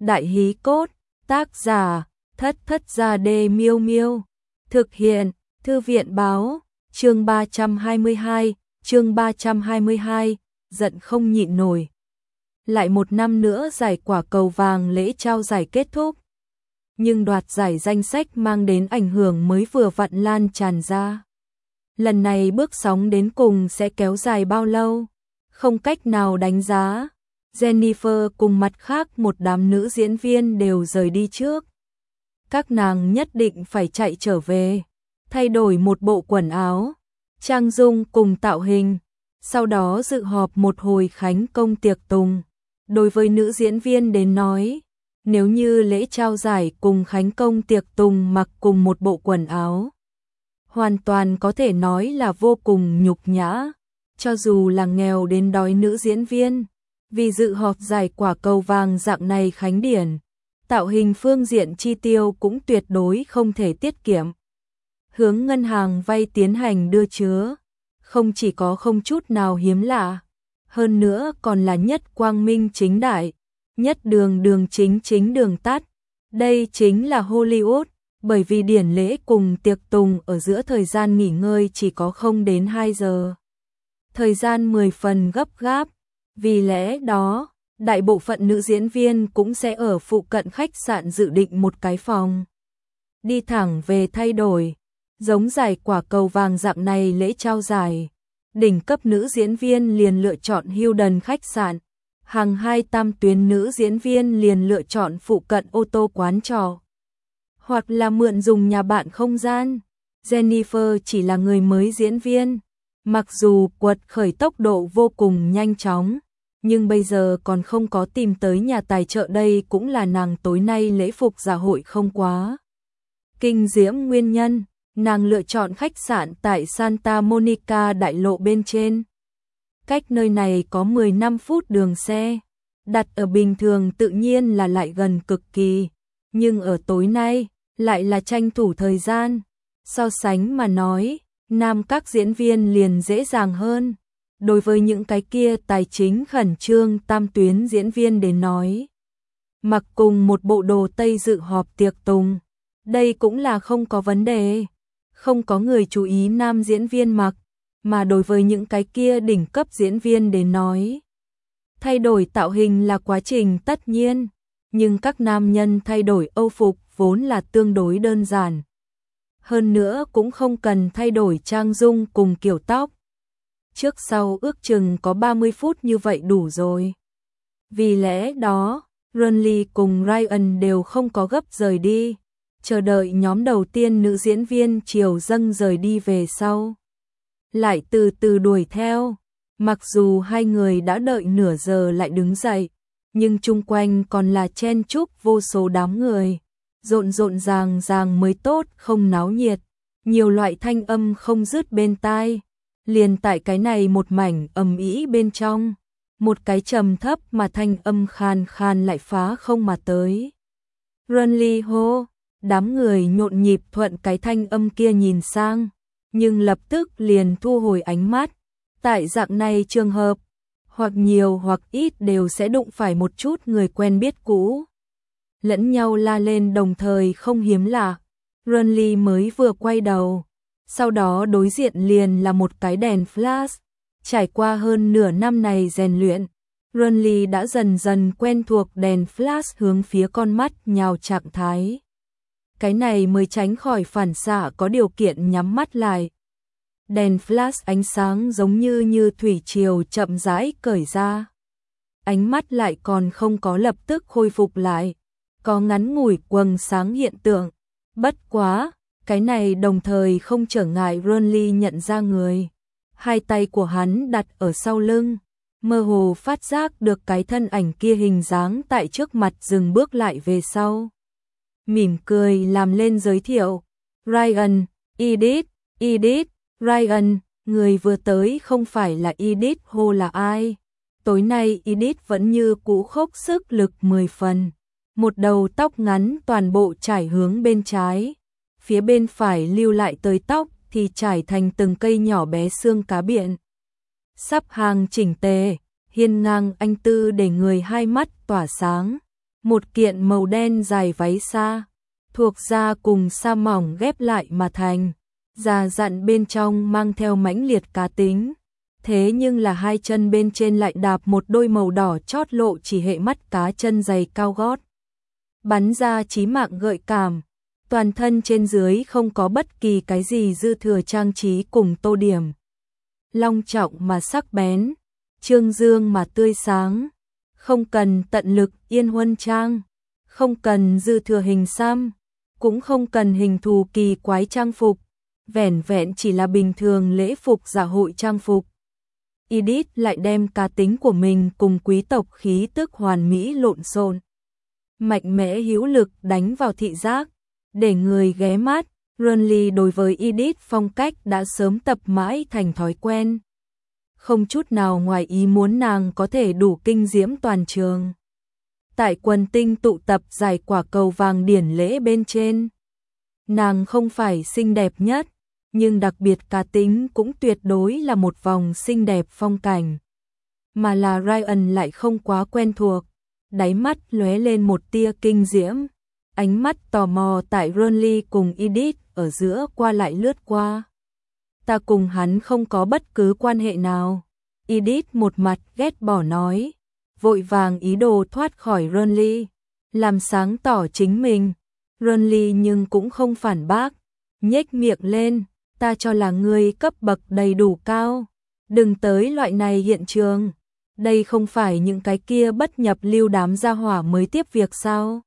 Đại hí cốt, tác giả, Thất Thất Gia Đê Miêu Miêu. Thực hiện, Thư viện báo, chương 322, giận không nhịn nổi. Lại một năm nữa giải quả cầu vàng lễ trao giải kết thúc. Nhưng đoạt giải danh sách mang đến ảnh hưởng mới vừa vặn lan tràn ra. Lần này bước sóng đến cùng sẽ kéo dài bao lâu? Không cách nào đánh giá. Jennifer cùng mặt khác một đám nữ diễn viên đều rời đi trước. Các nàng nhất định phải chạy trở về, thay đổi một bộ quần áo, trang dung cùng tạo hình, sau đó dự họp một hồi khánh công tiệc tùng. Đối với nữ diễn viên đến nói, nếu như lễ trao giải cùng khánh công tiệc tùng mặc cùng một bộ quần áo, hoàn toàn có thể nói là vô cùng nhục nhã, cho dù là nghèo đến đói nữ diễn viên. Vì dự họp giải quả cầu vàng dạng này khánh điển, tạo hình phương diện chi tiêu cũng tuyệt đối không thể tiết kiệm. Hướng ngân hàng vay tiến hành đưa chứa, không chỉ có không chút nào hiếm lạ, hơn nữa còn là nhất quang minh chính đại, nhất đường chính đường tắt. Đây chính là Hollywood, bởi vì điển lễ cùng tiệc tùng ở giữa thời gian nghỉ ngơi chỉ có không đến 2 giờ. Thời gian 10 phần gấp gáp. Vì lẽ đó, đại bộ phận nữ diễn viên cũng sẽ ở phụ cận khách sạn dự định một cái phòng. Đi thẳng về thay đổi, giống giải quả cầu vàng dạng này lễ trao giải. Đỉnh cấp nữ diễn viên liền lựa chọn Hilton khách sạn, hàng 2 tam tuyến nữ diễn viên liền lựa chọn phụ cận ô tô quán trọ. Hoặc là mượn dùng nhà bạn không gian. Jennifer chỉ là người mới diễn viên. Mặc dù quật khởi tốc độ vô cùng nhanh chóng, nhưng bây giờ còn không có tìm tới nhà tài trợ, đây cũng là nàng tối nay lễ phục dạ hội không quá kinh diễm nguyên nhân. Nàng lựa chọn khách sạn tại Santa Monica đại lộ bên trên. Cách nơi này có 15 phút đường xe, đặt ở bình thường tự nhiên là lại gần cực kỳ, nhưng ở tối nay lại là tranh thủ thời gian. So sánh mà nói, nam các diễn viên liền dễ dàng hơn. Đối với những cái kia tài chính khẩn trương tam tuyến diễn viên đến nói, mặc cùng một bộ đồ tây dự họp tiệc tùng, đây cũng là không có vấn đề. Không có người chú ý nam diễn viên mặc, mà đối với những cái kia đỉnh cấp diễn viên đến nói, thay đổi tạo hình là quá trình tất nhiên, nhưng các nam nhân thay đổi âu phục vốn là tương đối đơn giản. Hơn nữa cũng không cần thay đổi trang dung cùng kiểu tóc. Trước sau ước chừng có 30 phút như vậy đủ rồi. Vì lẽ đó, Ronly cùng Ryan đều không có gấp rời đi, chờ đợi nhóm đầu tiên nữ diễn viên chiều dâng rời đi về sau. Lại từ từ đuổi theo, mặc dù hai người đã đợi nửa giờ lại đứng dậy, nhưng chung quanh còn là chen chúc vô số đám người. Rộn ràng mới tốt, không náo nhiệt. Nhiều loại thanh âm không dứt bên tai. Liền tại cái này một mảnh ầm ĩ bên trong, một cái trầm thấp mà thanh âm khan khan lại phá không mà tới. Ronly hô, đám người nhộn nhịp thuận cái thanh âm kia nhìn sang, nhưng lập tức liền thu hồi ánh mắt. Tại dạng này trường hợp, hoặc nhiều hoặc ít đều sẽ đụng phải một chút người quen biết cũ. Lẫn nhau la lên đồng thời không hiếm lạ. Ronly mới vừa quay đầu, sau đó đối diện liền là một cái đèn flash. Trải qua hơn nửa năm này rèn luyện, Ronly đã dần dần quen thuộc đèn flash hướng phía con mắt nhào trạng thái. Cái này mới tránh khỏi phản xạ có điều kiện nhắm mắt lại. Đèn flash ánh sáng giống như thủy triều chậm rãi cởi ra. Ánh mắt lại còn không có lập tức khôi phục lại. Có ngắn ngủi quầng sáng hiện tượng. Bất quá, cái này đồng thời không trở ngại Ronly nhận ra người. Hai tay của hắn đặt ở sau lưng, mơ hồ phát giác được cái thân ảnh kia hình dáng tại trước mặt dừng bước lại về sau. Mỉm cười làm lên giới thiệu. Ryan, Edith, Ryan, người vừa tới không phải là Edith Ho là ai? Tối nay Edith vẫn như cũ khốc sức lực 10 phần. Một đầu tóc ngắn toàn bộ trải hướng bên trái, phía bên phải lưu lại tới tóc thì trải thành từng cây nhỏ bé xương cá biển. Sắp hàng chỉnh tề, hiên ngang anh tư để người hai mắt tỏa sáng. một kiện màu đen dài váy xa, thuộc da cùng sa mỏng ghép lại mà thành, già dặn bên trong mang theo mãnh liệt cá tính. Thế nhưng là hai chân bên trên lại đạp một đôi màu đỏ chót lộ chỉ hệ mắt cá chân giày cao gót. Bắn ra chí mạng gợi cảm, toàn thân trên dưới không có bất kỳ cái gì dư thừa trang trí cùng tô điểm. Long trọng mà sắc bén, trương dương mà tươi sáng, không cần tận lực yên huân trang, không cần dư thừa hình xăm, cũng không cần hình thù kỳ quái trang phục, vẻn vẹn chỉ là bình thường lễ phục dạ hội trang phục. Edith lại đem cá tính của mình cùng quý tộc khí tức hoàn mỹ lộn xộn, mạnh mẽ hữu lực đánh vào thị giác, để người ghé mắt. Renly đối với Edith phong cách đã sớm tập mãi thành thói quen, không chút nào ngoài ý muốn nàng có thể đủ kinh diễm toàn trường. Tại quần tinh tụ tập giải quả cầu vàng điển lễ bên trên, nàng không phải xinh đẹp nhất, nhưng đặc biệt cá tính cũng tuyệt đối là một vòng xinh đẹp phong cảnh. Mà là Ryan lại không quá quen thuộc, đáy mắt lóe lên một tia kinh diễm, ánh mắt tò mò tại Renly cùng Edith ở giữa qua lại lướt qua. Ta cùng hắn không có bất cứ quan hệ nào. Edith một mặt ghét bỏ nói, vội vàng ý đồ thoát khỏi Renly, làm sáng tỏ chính mình. Renly nhưng cũng không phản bác, nhếch miệng lên, ta cho là ngươi cấp bậc đầy đủ cao, đừng tới loại này hiện trường. Đây không phải những cái kia bất nhập lưu đám gia hỏa mới tiếp việc sao?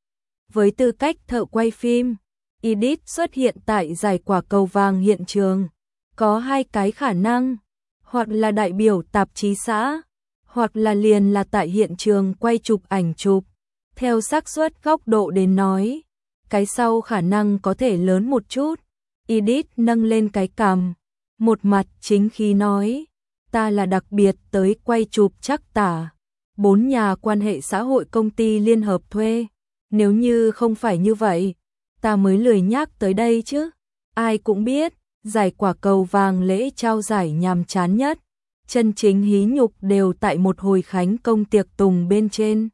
Với tư cách thợ quay phim, Edith xuất hiện tại giải quả cầu vàng hiện trường, có hai cái khả năng, hoặc là đại biểu tạp chí xã, hoặc là liền là tại hiện trường quay chụp ảnh chụp. Theo xác suất góc độ đến nói, cái sau khả năng có thể lớn một chút. Edith nâng lên cái cằm, một mặt chính khí nói, ta là đặc biệt tới quay chụp Trắc Tả, 4 nhà quan hệ xã hội công ty liên hợp thuê. Nếu như không phải như vậy, ta mới lười nhác tới đây chứ. Ai cũng biết, giải quả cầu vàng lễ trao giải nhàm chán nhất, chân chính hí nhục đều tại một hồi khánh công tiệc tùng bên trên.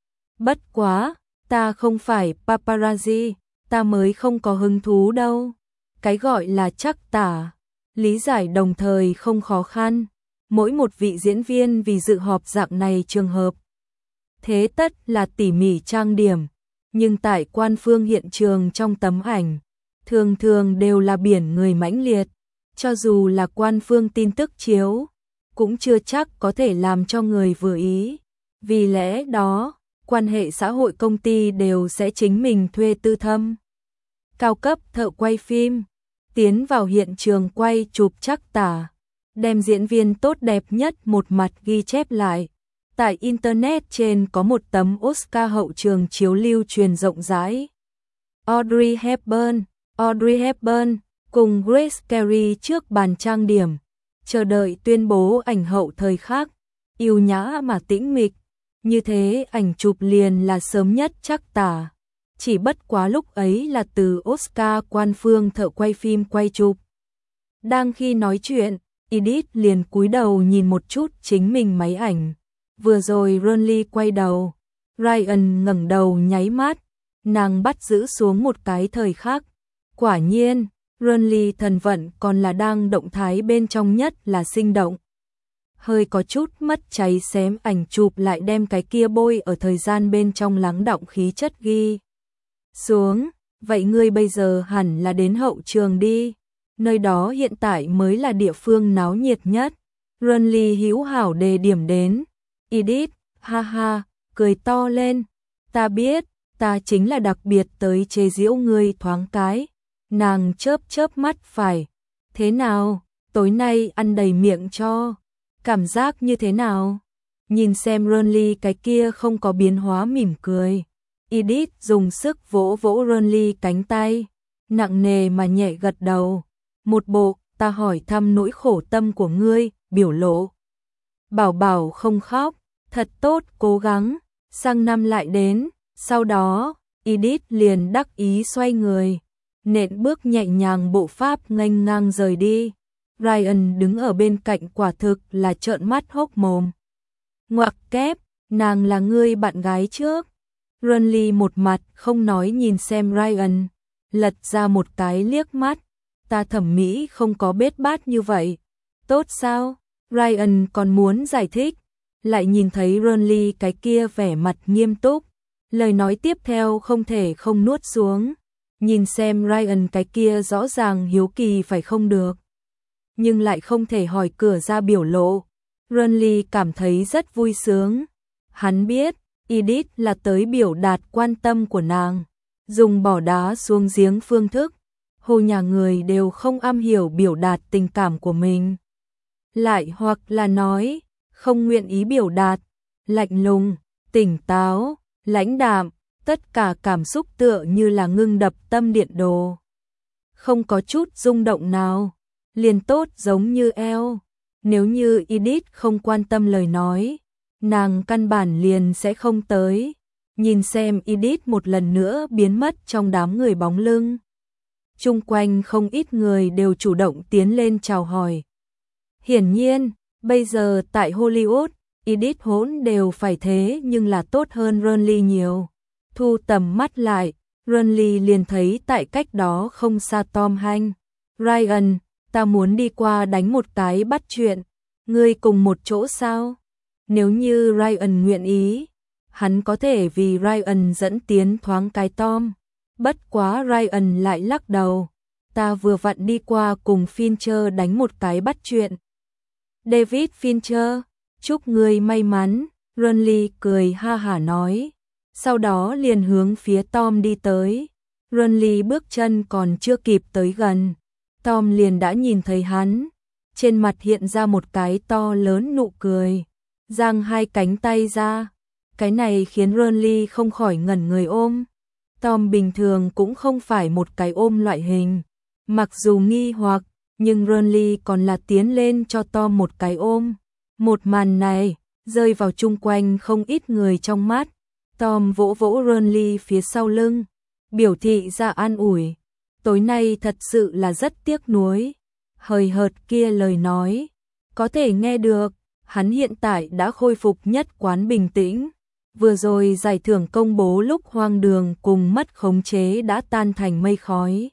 Bất quá, ta không phải paparazzi, ta mới không có hứng thú đâu. Cái gọi là Trắc Tả, lý giải đồng thời không khó khăn. Mỗi một vị diễn viên vì dự họp dạng này trường hợp, thế tất là tỉ mỉ trang điểm, nhưng tại quan phương hiện trường trong tấm ảnh, thường thường đều là biển người mãnh liệt, cho dù là quan phương tin tức chiếu, cũng chưa chắc có thể làm cho người vừa ý. Vì lẽ đó, quan hệ xã hội công ty đều sẽ chính mình thuê tư thâm, cao cấp thợ quay phim, tiến vào hiện trường quay chụp Trắc Tả, đem diễn viên tốt đẹp nhất một mặt ghi chép lại. Tại Internet trên có một tấm Oscar hậu trường chiếu lưu truyền rộng rãi. Audrey Hepburn cùng Grace Kelly trước bàn trang điểm, chờ đợi tuyên bố ảnh hậu thời khắc, yêu nhã mà tĩnh mịch. Như thế ảnh chụp liền là sớm nhất Trắc Tả. Chỉ bất quá lúc ấy là từ Oscar quan phương thợ quay phim quay chụp. Đang khi nói chuyện, Edith liền cúi đầu nhìn một chút chính mình máy ảnh. Vừa rồi Renly quay đầu, Ryan ngẩng đầu nháy mắt, nàng bắt giữ xuống một cái thời khắc. Quả nhiên, Renly thần vận còn là đang động thái bên trong nhất là sinh động. Hơi có chút mất cháy xém ảnh chụp lại đem cái kia bôi ở thời gian bên trong lắng đọng khí chất ghi xuống. Vậy ngươi bây giờ hẳn là đến hậu trường đi, nơi đó hiện tại mới là địa phương náo nhiệt nhất. Renly hữu hảo đề điểm đến. Edith, ha ha, cười to lên. Ta biết, ta chính là đặc biệt tới chế giễu ngươi thoáng cái. Nàng chớp chớp mắt phải. Thế nào, tối nay ăn đầy miệng cho. Cảm giác như thế nào? Nhìn xem Renly cái kia không có biến hóa mỉm cười. Edith dùng sức vỗ vỗ Renly cánh tay, nặng nề mà nhẹ gật đầu. Một bộ, ta hỏi thăm nỗi khổ tâm của ngươi, biểu lộ. Bảo bảo không khóc, thật tốt, cố gắng, sang năm lại đến. Sau đó, Edith liền đắc ý xoay người, nện bước nhẹ nhàng bộ pháp nghênh ngang rời đi. Ryan đứng ở bên cạnh quả thực là trợn mắt hốc mồm. Ngoặc kép, nàng là ngươi bạn gái trước. Renly một mặt không nói nhìn xem Ryan, lật ra một cái liếc mắt, ta thẩm mỹ không có bết bát như vậy. Tốt sao? Ryan còn muốn giải thích, lại nhìn thấy Renly cái kia vẻ mặt nghiêm túc, lời nói tiếp theo không thể không nuốt xuống. Nhìn xem Ryan cái kia rõ ràng hiếu kỳ phải không được, nhưng lại không thể hỏi cửa ra biểu lộ. Renly cảm thấy rất vui sướng. Hắn biết, Edith là tới biểu đạt quan tâm của nàng, dùng bỏ đá xuống giếng phương thức. Hồ nhà người đều không am hiểu biểu đạt tình cảm của mình. Lại hoặc là nói, không nguyện ý biểu đạt, lạnh lùng, tỉnh táo, lãnh đạm, tất cả cảm xúc tựa như là ngưng đập tâm điện đồ. Không có chút rung động nào, liền tốt giống như eo. Nếu như Edith không quan tâm lời nói, nàng căn bản liền sẽ không tới. Nhìn xem Edith một lần nữa biến mất trong đám người bóng lưng. Chung quanh không ít người đều chủ động tiến lên chào hỏi. Hiển nhiên, bây giờ tại Hollywood, Edith hỗn đều phải thế nhưng là tốt hơn Renly nhiều. Thu tầm mắt lại, Renly liền thấy tại cách đó không xa Tom Hanks. Ryan, ta muốn đi qua đánh một cái bắt chuyện, ngươi cùng một chỗ sao? Nếu như Ryan nguyện ý, hắn có thể vì Ryan dẫn tiến thoáng cái Tom. Bất quá Ryan lại lắc đầu, ta vừa vặn đi qua cùng Fincher đánh một cái bắt chuyện. David Fincher, chúc ngươi may mắn, Renly cười ha hả nói. Sau đó liền hướng phía Tom đi tới. Renly bước chân còn chưa kịp tới gần, Tom liền đã nhìn thấy hắn. Trên mặt hiện ra một cái to lớn nụ cười, giang hai cánh tay ra. Cái này khiến Renly không khỏi ngẩn người ôm. Tom bình thường cũng không phải một cái ôm loại hình. Mặc dù nghi hoặc, nhưng Renly còn là tiến lên cho Tom một cái ôm. Một màn này, rơi vào chung quanh không ít người trong mắt. Tom vỗ vỗ Renly phía sau lưng, biểu thị ra an ủi. Tối nay thật sự là rất tiếc nuối. Hời hợt kia lời nói, có thể nghe được, hắn hiện tại đã khôi phục nhất quán bình tĩnh. Vừa rồi giải thưởng công bố lúc hoang đường cùng mất khống chế đã tan thành mây khói.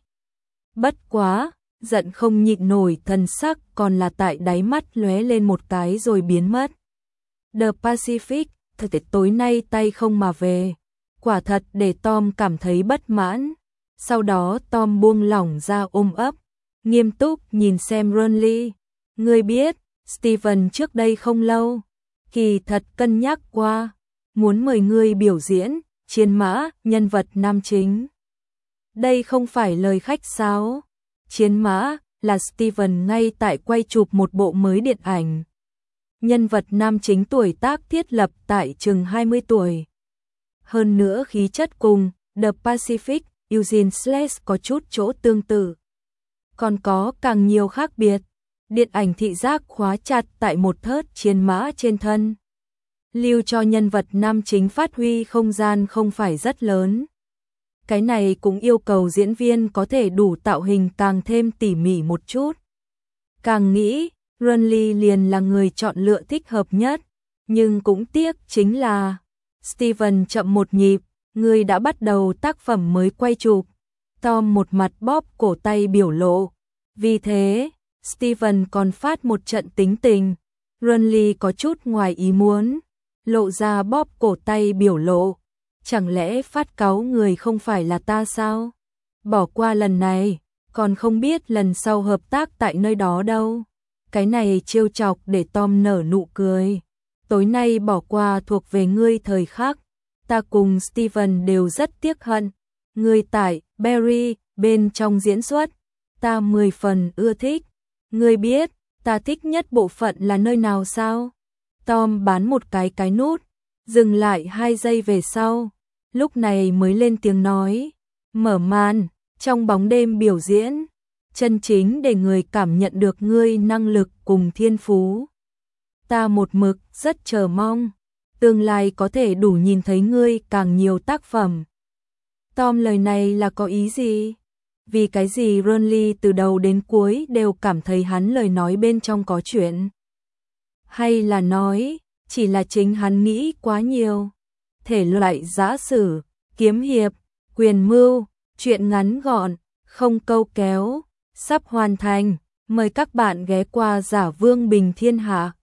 Bất quá, giận không nhịn nổi thần sắc còn là tại đáy mắt lóe lên một cái rồi biến mất. The Pacific, thật tối nay tay không mà về. Quả thật để Tom cảm thấy bất mãn. Sau đó Tom buông lỏng ra ôm ấp, nghiêm túc nhìn xem Renly. Ngươi biết, Steven trước đây không lâu, kỳ thật cân nhắc qua, muốn mời ngươi biểu diễn, chiến mã, nhân vật nam chính. Đây không phải lời khách sáo. Chiến mã là Steven ngay tại quay chụp một bộ mới điện ảnh. Nhân vật nam chính tuổi tác thiết lập tại chừng 20 tuổi. Hơn nữa khí chất cùng The Pacific, Eugene Slade có chút chỗ tương tự. Còn có càng nhiều khác biệt. Điện ảnh thị giác khóa chặt tại một thớt chiến mã trên thân, lưu cho nhân vật nam chính phát huy không gian không phải rất lớn. Cái này cũng yêu cầu diễn viên có thể đủ tạo hình càng thêm tỉ mỉ một chút. Càng nghĩ, Renly liền là người chọn lựa thích hợp nhất, nhưng cũng tiếc chính là Steven chậm một nhịp, người đã bắt đầu tác phẩm mới quay chụp. Tom một mặt bóp cổ tay biểu lộ. Vì thế, Steven còn phát một trận tính tình. Renly có chút ngoài ý muốn, lộ ra bóp cổ tay biểu lộ. Chẳng lẽ phát cáu người không phải là ta sao? Bỏ qua lần này, còn không biết lần sau hợp tác tại nơi đó đâu. Cái này trêu chọc để Tom nở nụ cười. Tối nay bỏ qua thuộc về ngươi thời khắc. Ta cùng Steven đều rất tiếc hận. Ngươi tại Barry bên trong diễn xuất, ta 10 phần ưa thích. Ngươi biết, ta thích nhất bộ phận là nơi nào sao? Tom bắn một cái nút, dừng lại 2 giây về sau, lúc này mới lên tiếng nói, mở màn, trong bóng đêm biểu diễn, chân chính để người cảm nhận được ngươi năng lực cùng thiên phú. Ta một mực rất chờ mong, tương lai có thể đủ nhìn thấy ngươi càng nhiều tác phẩm. Tom lời này là có ý gì? Vì cái gì Renly từ đầu đến cuối đều cảm thấy hắn lời nói bên trong có chuyện? Hay là nói, chỉ là chính hắn nghĩ quá nhiều? thể loại giã sử, kiếm hiệp, quyền mưu, truyện ngắn gọn, không câu kéo, sắp hoàn thành. Mời các bạn ghé qua Giả Vương Bình Thiên Hạ.